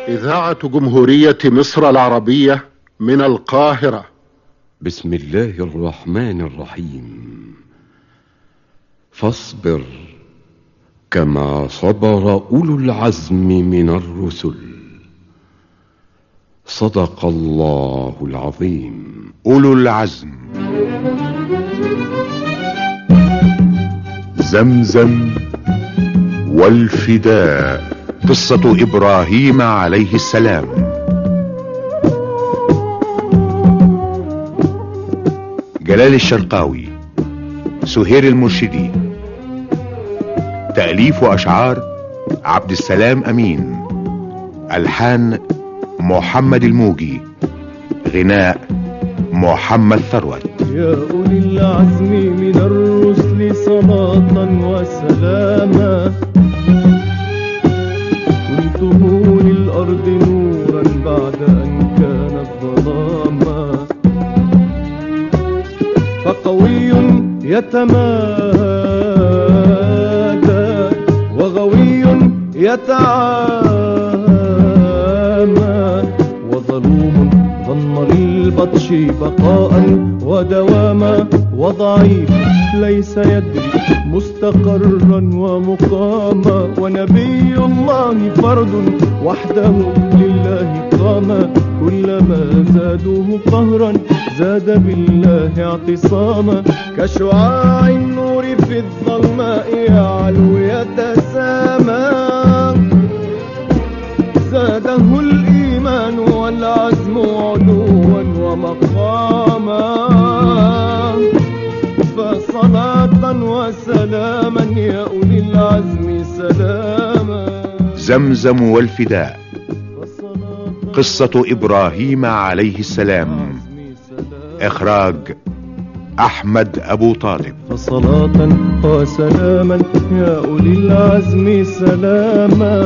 إذاعة جمهورية مصر العربية من القاهرة. بسم الله الرحمن الرحيم. فاصبر كما صبر أولو العزم من الرسل. صدق الله العظيم. أولو العزم. زمزم والفداء، قصة إبراهيم عليه السلام. جلال الشرقاوي، سهير المرشدي. تأليف وأشعار عبد السلام أمين. ألحان محمد الموجي. غناء محمد ثروت. يا أولي العزم من الرسل صلاة وسلاما، كنتم للأرض نورا بعد أن كانت ظلاما، فقوي يتمادى وغوي يتعامى، وظلوم ظن للبطش بقاء ودواما، وضعيف ليس يدري مستقرا ومقاما، ونبي الله فرد وحده لله قاما، كلما زادوه قهرا زاد بالله اعتصاما، كشعاع النور في الظلماء يعلو يتسامى، زاده الإيمان والعزم علوا ومقاما، فصلاة وسلاما يا أولي العزم سلاما. زمزم والفداء، قصة إبراهيم عليه السلام. إخراج أحمد أبو طالب. فصلاة وسلاما يا أولي العزم سلاما.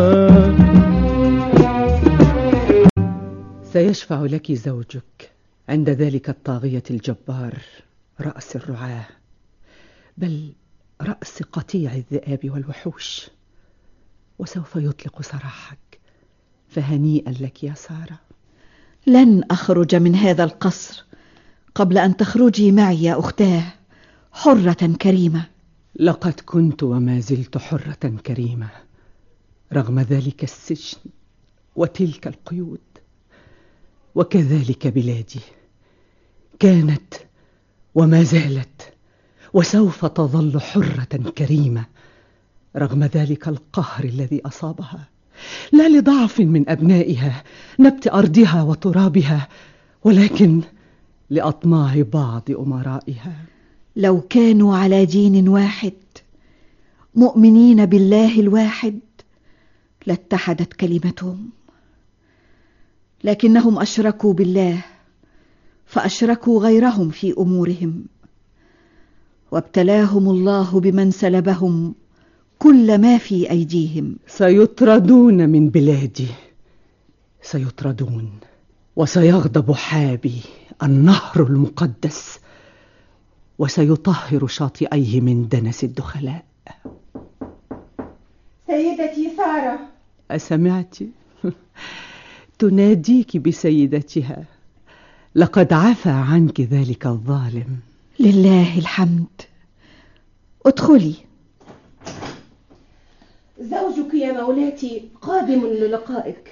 سيشفع لك زوجك عند ذلك الطاغية الجبار رأس الرعاة، بل رأس قطيع الذئاب والوحوش، وسوف يطلق سراحك، فهنيئا لك يا سارة. لن أخرج من هذا القصر قبل أن تخرجي معي يا أختاه حرة كريمة. لقد كنت وما زلت حرة كريمة رغم ذلك السجن وتلك القيود، وكذلك بلادي كانت وما زالت وسوف تظل حرة كريمة رغم ذلك القهر الذي أصابها، لا لضعف من أبنائها نبت أرضها وترابها، ولكن لأطماع بعض أمرائها. لو كانوا على دين واحد مؤمنين بالله الواحد لاتحدت كلمتهم، لكنهم أشركوا بالله فأشركوا غيرهم في أمورهم، وابتلاهم الله بمن سلبهم كل ما في أيديهم. سيطردون من بلادي، سيطردون، وسيغضب حابي النهر المقدس، وسيطهر شاطئيه من دنس الدخلاء. سيدتي سارة، أسمعت؟ تناديك بسيدتها. لقد عفى عنك ذلك الظالم. لله الحمد. ادخلي. زوجك يا مولاتي قادم للقائك.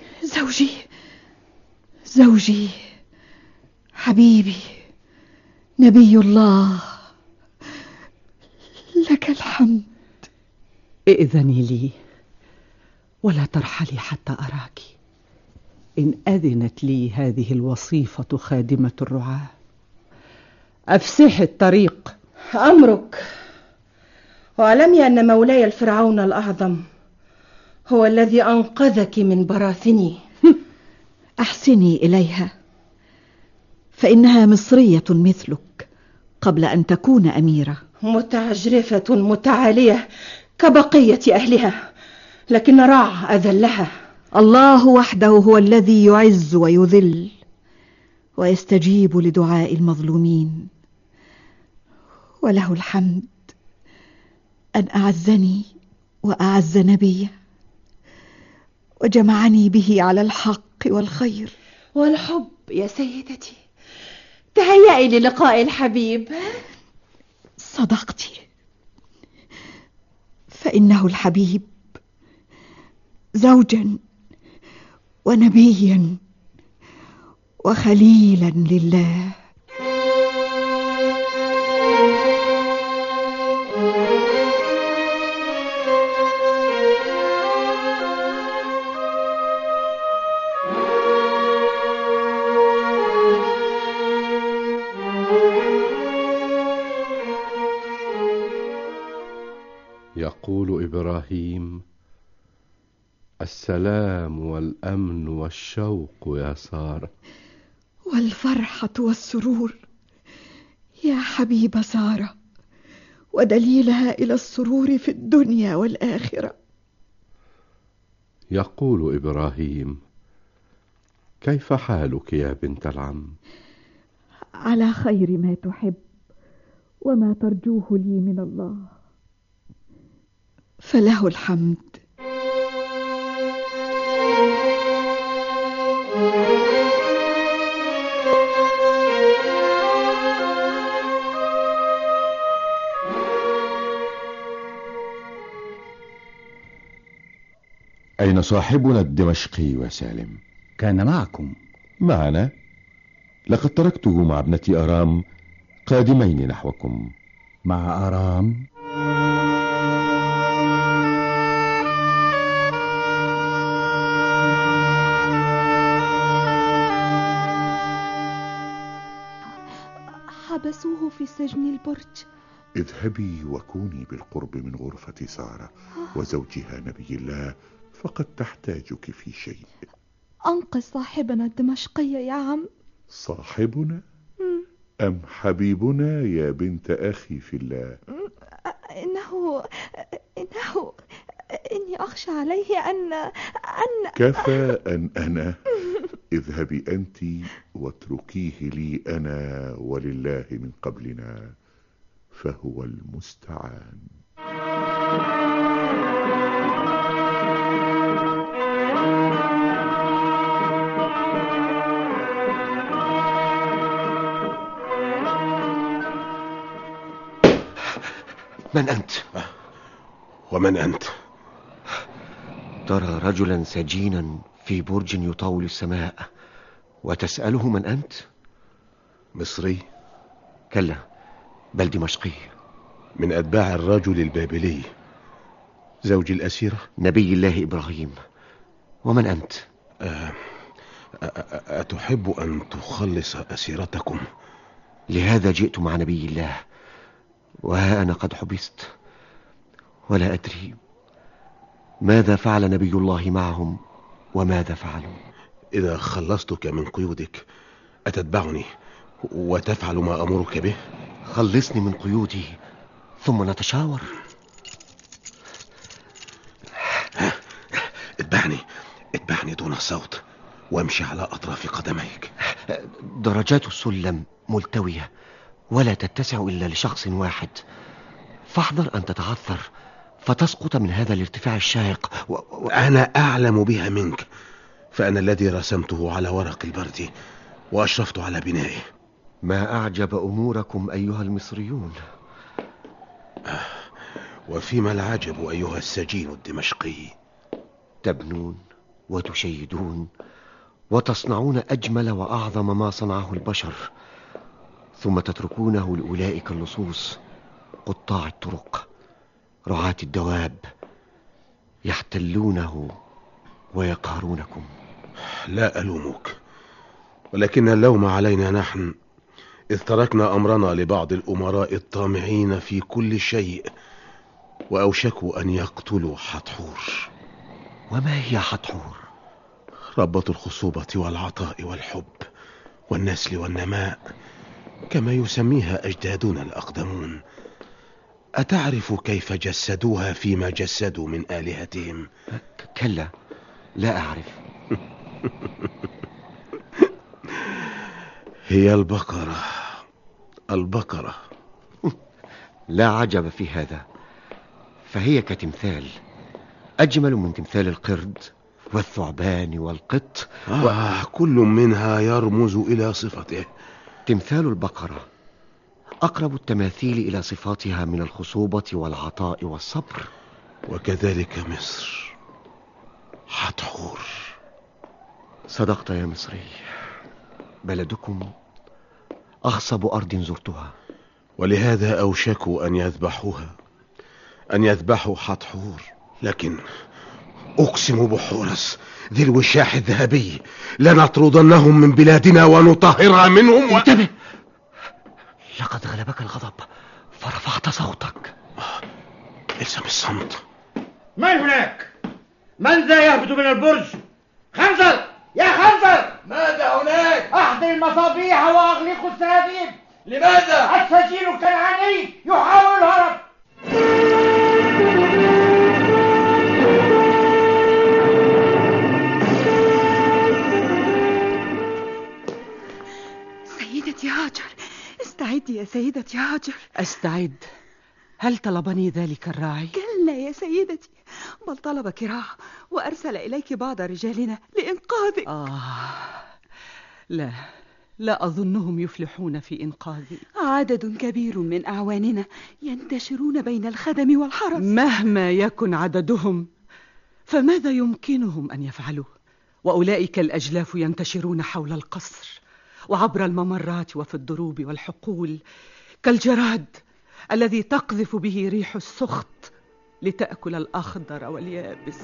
زوجي حبيبي نبي الله، لك الحمد. ائذني لي ولا ترحلي حتى أراك، إن أذنت لي هذه الوصيفة خادمة الرعاة. أفسحي الطريق. أمرك. واعلمي أن مولاي الفرعون الأعظم هو الذي أنقذك من براثني. أحسني إليها، فإنها مصرية مثلك قبل أن تكون أميرة. متعجرفة متعالية كبقية أهلها، لكن رع أذلها. الله وحده هو الذي يعز ويذل ويستجيب لدعاء المظلومين، وله الحمد أن أعزني وأعز نبيه، وجمعني به على الحق والخير. والحب يا سيدتي، تهيئي للقاء الحبيب. صدقتِ، فإنه الحبيب زوجا ونبيا وخليلا لله. يقول إبراهيم: السلام والأمن والشوق يا سارة، والفرحة والسرور يا حبيب سارة، ودليلها إلى السرور في الدنيا والآخرة. يقول إبراهيم: كيف حالك يا بنت العم؟ على خير ما تحب وما ترجوه لي من الله، فله الحمد. أين صاحبنا الدمشقي يا سالم؟ كان معكم. معنا؟ لقد تركته مع ابنة أرام قادمين نحوكم. مع أرام؟ حبسوه في سجن البرج. اذهبي وكوني بالقرب من غرفة سارة وزوجها نبي الله، فقد تحتاجك في شيء. أنقذ صاحبنا الدمشقي يا عم. صاحبنا أم حبيبنا يا بنت أخي في الله؟ إني أخشى عليه أن كفى أن أنا. اذهبي أنت واتركيه لي أنا، ولله من قبلنا، فهو المستعان. من أنت؟ ومن أنت؟ ترى رجلا سجينا في برج يطاول السماء وتسأله من أنت؟ مصري؟ كلا، بل دمشقي، من أتباع الرجل البابلي زوج الأسيرة نبي الله إبراهيم. ومن أنت؟ أتحب أن تخلص أسيرتكم؟ لهذا جئت مع نبي الله، وها أنا قد حبست، ولا أدري ماذا فعل نبي الله معهم وماذا فعلوا. إذا خلصتك من قيودك أتتبعني وتفعل ما أمرك به؟ خلصني من قيودي ثم نتشاور. اتبعني دون صوت وامشي على أطراف قدميك. درجات السلم ملتوية ولا تتسع إلا لشخص واحد، فاحذر أن تتعثر فتسقط من هذا الارتفاع الشاهق. أنا أعلم بها منك، فأنا الذي رسمته على ورق البرد وأشرفت على بنائه. ما أعجب أموركم أيها المصريون. وفيما العجب أيها السجين الدمشقي؟ تبنون وتشيدون وتصنعون أجمل وأعظم ما صنعه البشر، ثم تتركونه لأولئك اللصوص قطاع الطرق رعاة الدواب يحتلونه ويقهرونكم. لا ألومك، ولكن اللوم علينا نحن، إذ تركنا أمرنا لبعض الأمراء الطامعين في كل شيء وأوشكوا أن يقتلوا حتحور. وما هي حتحور؟ ربة الخصوبة والعطاء والحب والنسل والنماء، كما يسميها أجدادنا الأقدمون. أتعرف كيف جسدوها فيما جسدوا من آلهتهم؟ كلا، لا أعرف. هي البقرة. لا عجب في هذا، فهي كتمثال، أجمل من تمثال القرد والثعبان والقط كل منها يرمز إلى صفته. تمثال البقرة أقرب التماثيل إلى صفاتها من الخصوبة والعطاء والصبر. وكذلك مصر حتحور. صدقت يا مصري، بلدكم أخصب أرض زرتها، ولهذا أوشكوا أن يذبحوا حتحور. لكن أقسم بحورس ذي الوشاح الذهبي لنطردنهم من بلادنا ونطهرها منهم. انتبه، لقد غلبك الغضب فرفعت صوتك. الزم الصمت. من هناك؟ من ذا يهبط من البرج؟ خنزر يا خنزر، ماذا هناك؟ أحضر المصابيح وأغلقوا السراديب. لماذا؟ السجين الكنعاني يحاول الهرب. سيدتي هاجر، استعدي يا سيدتي هاجر. أستعد؟ هل طلبني ذلك الراعي؟ كلا يا سيدتي، بل طلبك راع وأرسل إليك بعض رجالنا لإنقاذك. لا أظنهم يفلحون في إنقاذي. عدد كبير من أعواننا ينتشرون بين الخدم والحرس. مهما يكن عددهم فماذا يمكنهم أن يفعلوا؟ وأولئك الأجلاف ينتشرون حول القصر وعبر الممرات وفي الدروب والحقول كالجراد الذي تقذف به ريح السخط لتأكل الأخضر واليابس.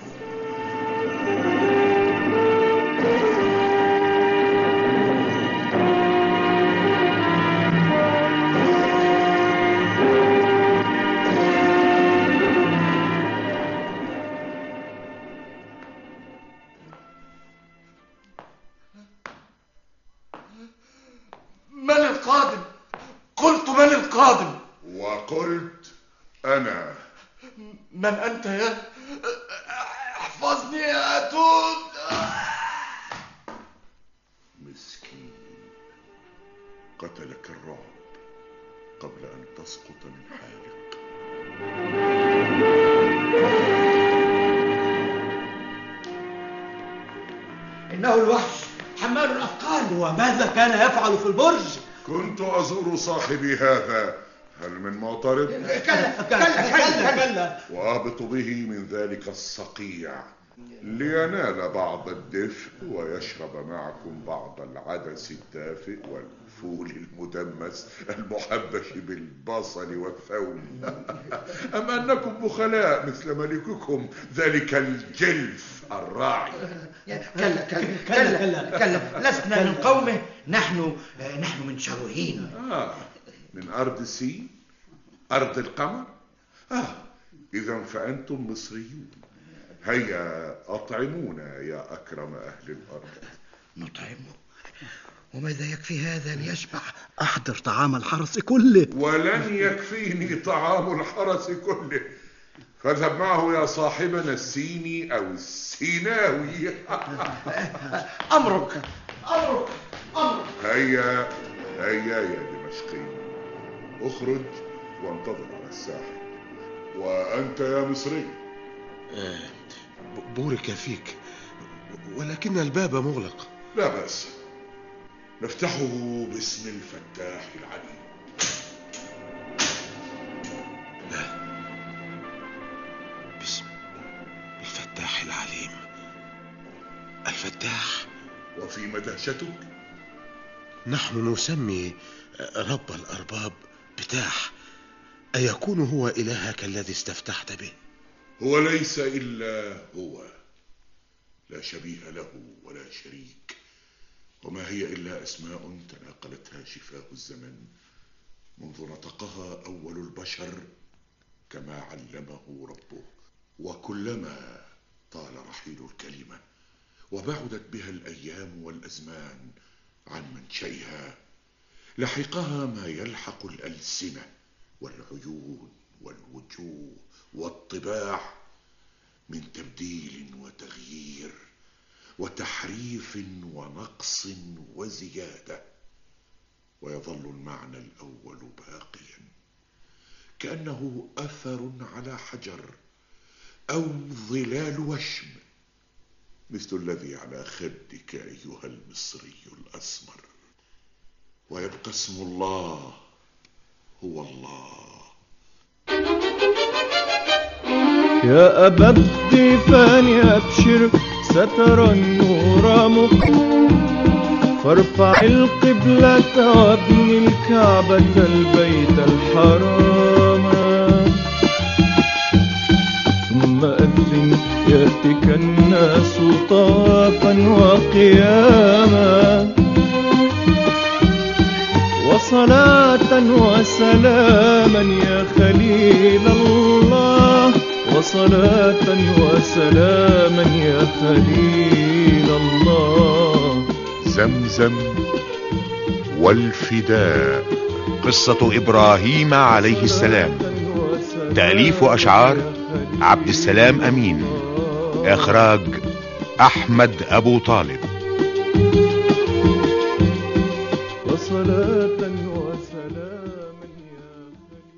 من القادم؟ قلت من القادم؟ وقلت أنا. من أنت يا؟ احفظني يا أتون. مسكين، قتلك الرعب قبل أن تسقط من حالق. إنه الوحش حمال الأثقال. وماذا كان يفعل في البرج؟ كنت أزور صاحبي هذا، هل من معترض؟ كلا. وأهبط به من ذلك الصقيع لينال بعض الدفء ويشرب معكم بعض العدس الدافئ والفول المدمس المحبش بالبصل والثوم. أم أنكم بخلاء مثل ملككم ذلك الجلف الراعي؟ كلا لسنا من قومه، نحن من شروهين. من أرض سين، أرض القمر. إذا فأنتم مصريون. هيا أطعمونا يا أكرم أهل الأرض. نطعمه؟ وماذا يكفي هذا ليشبع؟ أحضر طعام الحرس كله. ولن يكفيني طعام الحرس كله، فاذهب معه يا صاحبنا السيني أو السيناوي. أمرك. هيا يا دمشقي، اخرج وانتظر على الساحل. وأنت يا مصري؟ بورك فيك، ولكن الباب مغلق. لا بأس، نفتحه باسم الفتاح العليم. لا، باسم الفتاح العليم. الفتاح. وفيما دهشتك؟ نحن نسمي رب الأرباب بتاح. أيكون هو إلهك الذي استفتحت به؟ هو ليس إلا هو، لا شبيه له ولا شريك. وما هي إلا أسماء تناقلتها شفاه الزمن منذ نطقها أول البشر كما علمه ربه. وكلما طال رحيل الكلمة وبعدت بها الأيام والأزمان عن منشئها لحقها ما يلحق الألسنة والعيون والوجوه والطباع من تبديل وتغيير وتحريف ونقص وزيادة، ويظل المعنى الأول باقيا كأنه أثر على حجر أو ظلال وشم، مثل الذي على خدك أيها المصري الأسمر، ويبقى اسم الله هو الله. يا أبا الدفان أبشر سترى النور فارفع القبلة وابني الكعبة البيت الحرام، ثم أذن يأتك الناس طوافا وقياما، وصلاة وسلاما يا خليل الله، وصلاة وسلاما يا خليل الله. زمزم والفداء. قصة إبراهيم عليه السلام. تأليف وأشعار عبد السلام أمين. إخراج أحمد أبو طالب. وصلاة وسلاما